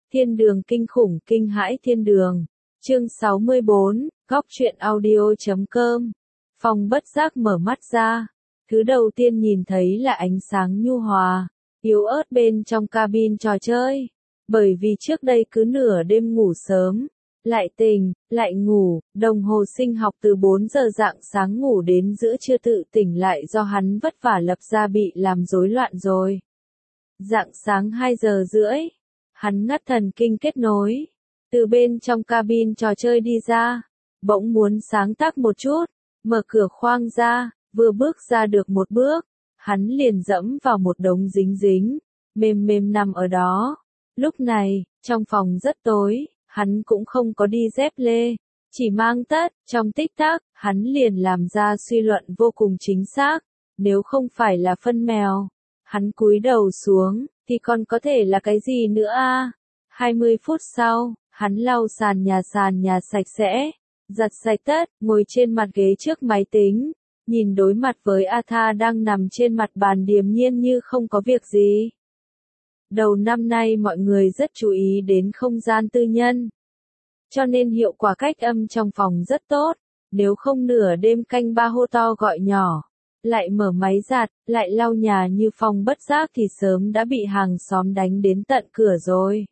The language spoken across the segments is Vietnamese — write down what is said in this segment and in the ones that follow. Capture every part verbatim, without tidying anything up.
Thiên đường kinh khủng kinh hãi thiên đường. Chương sáu mươi bốn, góc truyện audio chấm com. Phong bất giác mở mắt ra. Thứ đầu tiên nhìn thấy là ánh sáng nhu hòa, yếu ớt bên trong cabin trò chơi. Bởi vì trước đây cứ nửa đêm ngủ sớm, lại tỉnh, lại ngủ, đồng hồ sinh học từ bốn giờ rạng sáng ngủ đến giữa trưa tự tỉnh lại do hắn vất vả lập ra bị làm rối loạn rồi. Rạng sáng hai giờ rưỡi, hắn ngắt thần kinh kết nối, từ bên trong cabin trò chơi đi ra, bỗng muốn sáng tác một chút, mở cửa khoang ra, vừa bước ra được một bước, hắn liền dẫm vào một đống dính dính, mềm mềm nằm ở đó. Lúc này, trong phòng rất tối, hắn cũng không có đi dép lê, chỉ mang tất, trong tích tắc, hắn liền làm ra suy luận vô cùng chính xác, nếu không phải là phân mèo, hắn cúi đầu xuống, thì còn có thể là cái gì nữa a? hai mươi phút sau, hắn lau sàn nhà sàn nhà sạch sẽ, giặt sạch tất, ngồi trên mặt ghế trước máy tính, nhìn đối mặt với Atha đang nằm trên mặt bàn điềm nhiên như không có việc gì. Đầu năm nay mọi người rất chú ý đến không gian tư nhân, cho nên hiệu quả cách âm trong phòng rất tốt, nếu không nửa đêm canh ba hô to gọi nhỏ, lại mở máy giặt, lại lau nhà như Phong bất giác thì sớm đã bị hàng xóm đánh đến tận cửa rồi.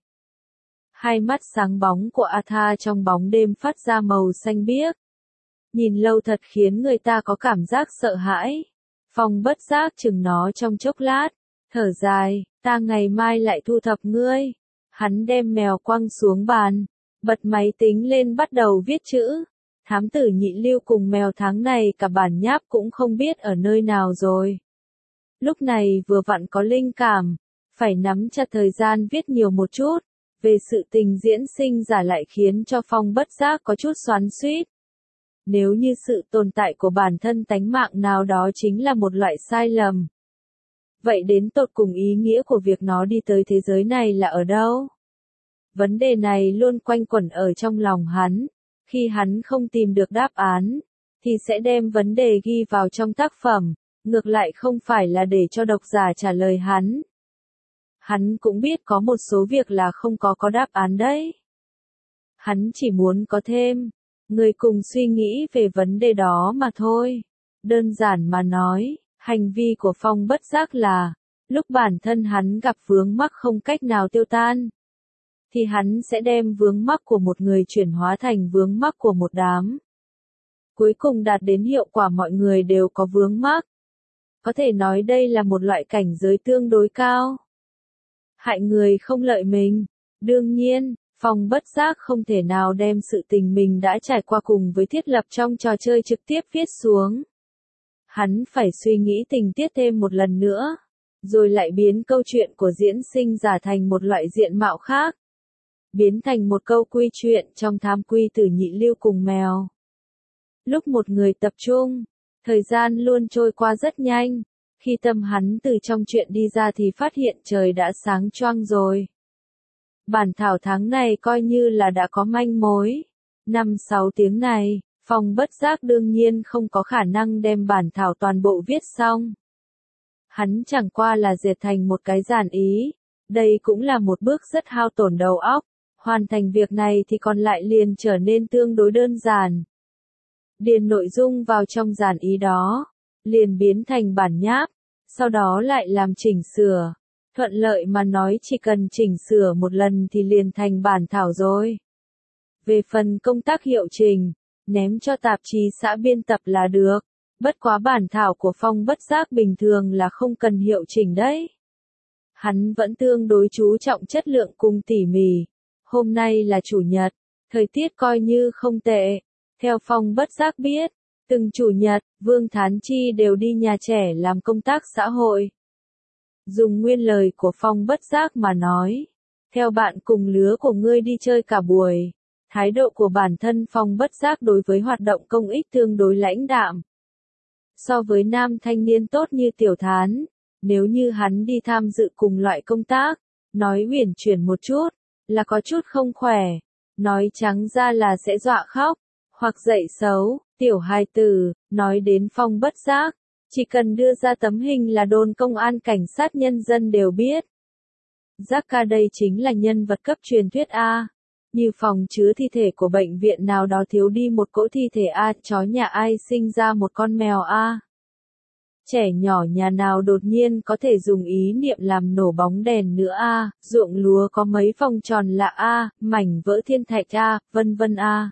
Hai mắt sáng bóng của Atha trong bóng đêm phát ra màu xanh biếc. Nhìn lâu thật khiến người ta có cảm giác sợ hãi. Phong bất giác chừng nó trong chốc lát, thở dài, ta ngày mai lại thu thập ngươi. Hắn đem mèo quăng xuống bàn, bật máy tính lên bắt đầu viết chữ. Thám tử Nhị Lưu cùng mèo tháng này cả bản nháp cũng không biết ở nơi nào rồi. Lúc này vừa vặn có linh cảm, phải nắm chặt thời gian viết nhiều một chút. Về sự tình diễn sinh giả lại khiến cho Phong bất giác có chút xoắn xuýt. Nếu như sự tồn tại của bản thân tánh mạng nào đó chính là một loại sai lầm, vậy đến tột cùng ý nghĩa của việc nó đi tới thế giới này là ở đâu? Vấn đề này luôn quanh quẩn ở trong lòng hắn. Khi hắn không tìm được đáp án, thì sẽ đem vấn đề ghi vào trong tác phẩm, ngược lại không phải là để cho độc giả trả lời hắn. Hắn cũng biết có một số việc là không có có đáp án đấy. Hắn chỉ muốn có thêm người cùng suy nghĩ về vấn đề đó mà thôi. Đơn giản mà nói, hành vi của Phong bất giác là, lúc bản thân hắn gặp vướng mắc không cách nào tiêu tan, thì hắn sẽ đem vướng mắc của một người chuyển hóa thành vướng mắc của một đám. Cuối cùng đạt đến hiệu quả mọi người đều có vướng mắc. Có thể nói đây là một loại cảnh giới tương đối cao. Hại người không lợi mình. Đương nhiên, Phong bất giác không thể nào đem sự tình mình đã trải qua cùng với thiết lập trong trò chơi trực tiếp viết xuống. Hắn phải suy nghĩ tình tiết thêm một lần nữa, rồi lại biến câu chuyện của diễn sinh giả thành một loại diện mạo khác. Biến thành một câu quy chuyện trong Thám Quy Tử Nhị Lưu cùng mèo. Lúc một người tập trung, thời gian luôn trôi qua rất nhanh. Khi tâm hắn từ trong chuyện đi ra thì phát hiện trời đã sáng choang rồi. Bản thảo tháng này coi như là đã có manh mối. Năm sáu tiếng này, Phong bất giác đương nhiên không có khả năng đem bản thảo toàn bộ viết xong. Hắn chẳng qua là dệt thành một cái giản ý. Đây cũng là một bước rất hao tổn đầu óc. Hoàn thành việc này thì còn lại liền trở nên tương đối đơn giản. Điền nội dung vào trong giản ý đó, liền biến thành bản nháp, sau đó lại làm chỉnh sửa. Thuận lợi mà nói chỉ cần chỉnh sửa một lần thì liền thành bản thảo rồi. Về phần công tác hiệu chỉnh, ném cho tạp chí xã biên tập là được. Bất quá bản thảo của Phong bất giác bình thường là không cần hiệu chỉnh đấy. Hắn vẫn tương đối chú trọng chất lượng cùng tỉ mỉ. Hôm nay là chủ nhật, thời tiết coi như không tệ. Theo Phong bất giác biết, từng chủ nhật, Vương Thán Chi đều đi nhà trẻ làm công tác xã hội. Dùng nguyên lời của Phong bất giác mà nói, theo bạn cùng lứa của ngươi đi chơi cả buổi, thái độ của bản thân Phong bất giác đối với hoạt động công ích tương đối lãnh đạm. So với nam thanh niên tốt như Tiểu Thán, nếu như hắn đi tham dự cùng loại công tác, nói uyển chuyển một chút, là có chút không khỏe, nói trắng ra là sẽ dọa khóc, hoặc dạy xấu, tiểu hài tử, nói đến Phong bất giác, chỉ cần đưa ra tấm hình là đồn công an cảnh sát nhân dân đều biết. Giác ca đây chính là nhân vật cấp truyền thuyết A. Như phòng chứa thi thể của bệnh viện nào đó thiếu đi một cỗ thi thể A, chó nhà ai sinh ra một con mèo A. Trẻ nhỏ nhà nào đột nhiên có thể dùng ý niệm làm nổ bóng đèn nữa A, ruộng lúa có mấy vòng tròn lạ A, mảnh vỡ thiên thạch A, vân vân A.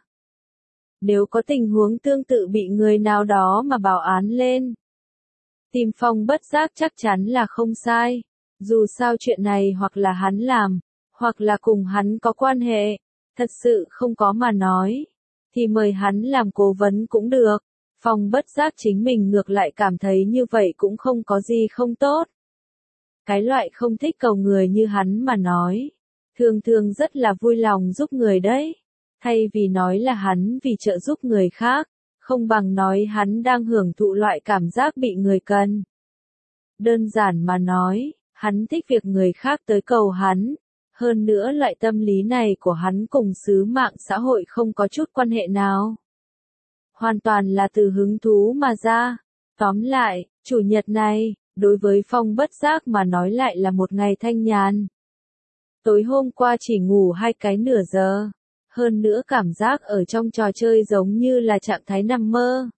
Nếu có tình huống tương tự bị người nào đó mà báo án lên, tìm Phong Bất Giác chắc chắn là không sai. Dù sao chuyện này hoặc là hắn làm, hoặc là cùng hắn có quan hệ, thật sự không có mà nói, thì mời hắn làm cố vấn cũng được. Phong Bất Giác chính mình ngược lại cảm thấy như vậy cũng không có gì không tốt. Cái loại không thích cầu người như hắn mà nói, thường thường rất là vui lòng giúp người đấy. Thay vì nói là hắn vì trợ giúp người khác, không bằng nói hắn đang hưởng thụ loại cảm giác bị người cần. Đơn giản mà nói, hắn thích việc người khác tới cầu hắn. Hơn nữa loại tâm lý này của hắn cùng sứ mạng xã hội không có chút quan hệ nào. Hoàn toàn là từ hứng thú mà ra. Tóm lại, chủ nhật này, đối với Phong Bất Giác mà nói lại là một ngày thanh nhàn. Tối hôm qua chỉ ngủ hai cái nửa giờ. Hơn nữa cảm giác ở trong trò chơi giống như là trạng thái nằm mơ.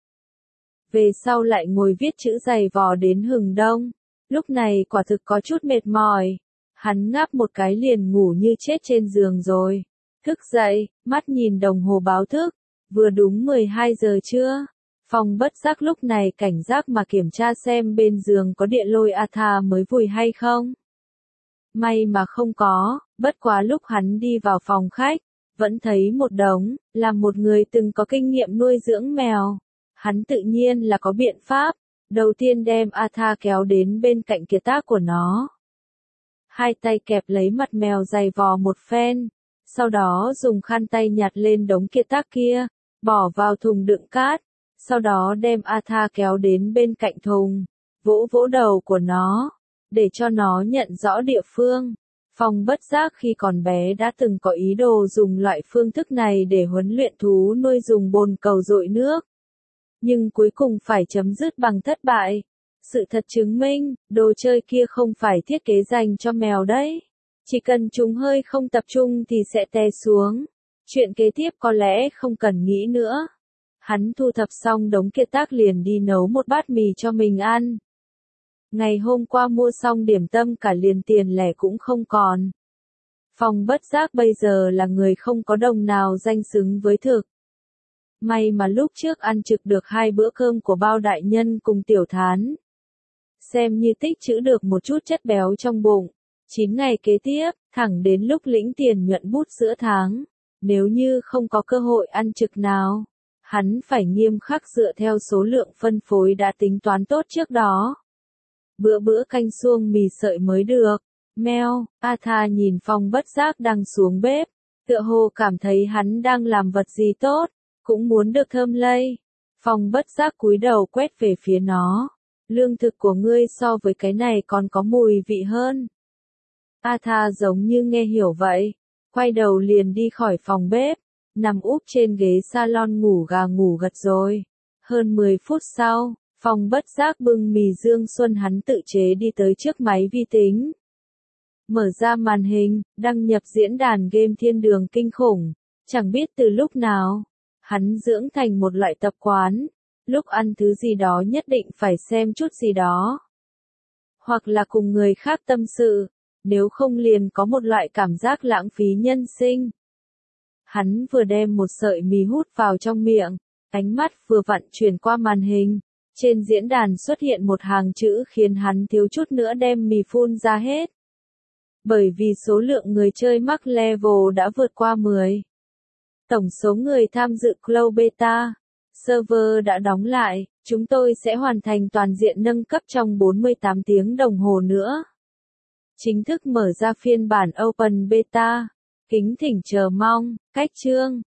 Về sau lại ngồi viết chữ dày vò đến hừng đông. Lúc này quả thực có chút mệt mỏi. Hắn ngáp một cái liền ngủ như chết trên giường rồi. Thức dậy, mắt nhìn đồng hồ báo thức. Vừa đúng mười hai giờ trưa. Phong Bất Giác lúc này cảnh giác mà kiểm tra xem bên giường có địa lôi Atha mới vùi hay không. May mà không có, bất quá lúc hắn đi vào phòng khách, vẫn thấy một đống, là một người từng có kinh nghiệm nuôi dưỡng mèo. Hắn tự nhiên là có biện pháp. Đầu tiên đem Atha kéo đến bên cạnh kiệt tác của nó. Hai tay kẹp lấy mặt mèo dày vò một phen. Sau đó dùng khăn tay nhặt lên đống kiệt tác kia, bỏ vào thùng đựng cát. Sau đó đem Atha kéo đến bên cạnh thùng, vỗ vỗ đầu của nó, để cho nó nhận rõ địa phương. Phong Bất Giác khi còn bé đã từng có ý đồ dùng loại phương thức này để huấn luyện thú nuôi dùng bồn cầu dội nước. Nhưng cuối cùng phải chấm dứt bằng thất bại. Sự thật chứng minh, đồ chơi kia không phải thiết kế dành cho mèo đấy. Chỉ cần chúng hơi không tập trung thì sẽ té xuống. Chuyện kế tiếp có lẽ không cần nghĩ nữa. Hắn thu thập xong đống kiệt tác liền đi nấu một bát mì cho mình ăn. Ngày hôm qua mua xong điểm tâm cả liền tiền lẻ cũng không còn. Phong Bất Giác bây giờ là người không có đồng nào danh xứng với thực. May mà lúc trước ăn trực được hai bữa cơm của Bao đại nhân cùng Tiểu Thán. Xem như tích trữ được một chút chất béo trong bụng. Chín ngày kế tiếp, thẳng đến lúc lĩnh tiền nhuận bút giữa tháng. Nếu như không có cơ hội ăn trực nào, hắn phải nghiêm khắc dựa theo số lượng phân phối đã tính toán tốt trước đó. Bữa bữa canh suông mì sợi mới được. Meo, Atha nhìn Phong Bất Giác đang xuống bếp, tựa hồ cảm thấy hắn đang làm vật gì tốt, cũng muốn được thơm lây. Phong Bất Giác cúi đầu quét về phía nó. Lương thực của ngươi so với cái này còn có mùi vị hơn. Atha giống như nghe hiểu vậy, quay đầu liền đi khỏi phòng bếp, nằm úp trên ghế salon ngủ gà ngủ gật rồi. Hơn mười phút sau, Phong Bất Giác bưng mì Dương Xuân hắn tự chế đi tới trước máy vi tính. Mở ra màn hình, đăng nhập diễn đàn game thiên đường kinh khủng. Chẳng biết từ lúc nào, hắn dưỡng thành một loại tập quán. Lúc ăn thứ gì đó nhất định phải xem chút gì đó. Hoặc là cùng người khác tâm sự, nếu không liền có một loại cảm giác lãng phí nhân sinh. Hắn vừa đem một sợi mì hút vào trong miệng, ánh mắt vừa vặn chuyển qua màn hình. Trên diễn đàn xuất hiện một hàng chữ khiến hắn thiếu chút nữa đem mì phun ra hết. Bởi vì số lượng người chơi max level đã vượt qua mười. Tổng số người tham dự Cloud Beta, server đã đóng lại, chúng tôi sẽ hoàn thành toàn diện nâng cấp trong bốn mươi tám tiếng đồng hồ nữa. Chính thức mở ra phiên bản Open Beta, kính thỉnh chờ mong, cách chương.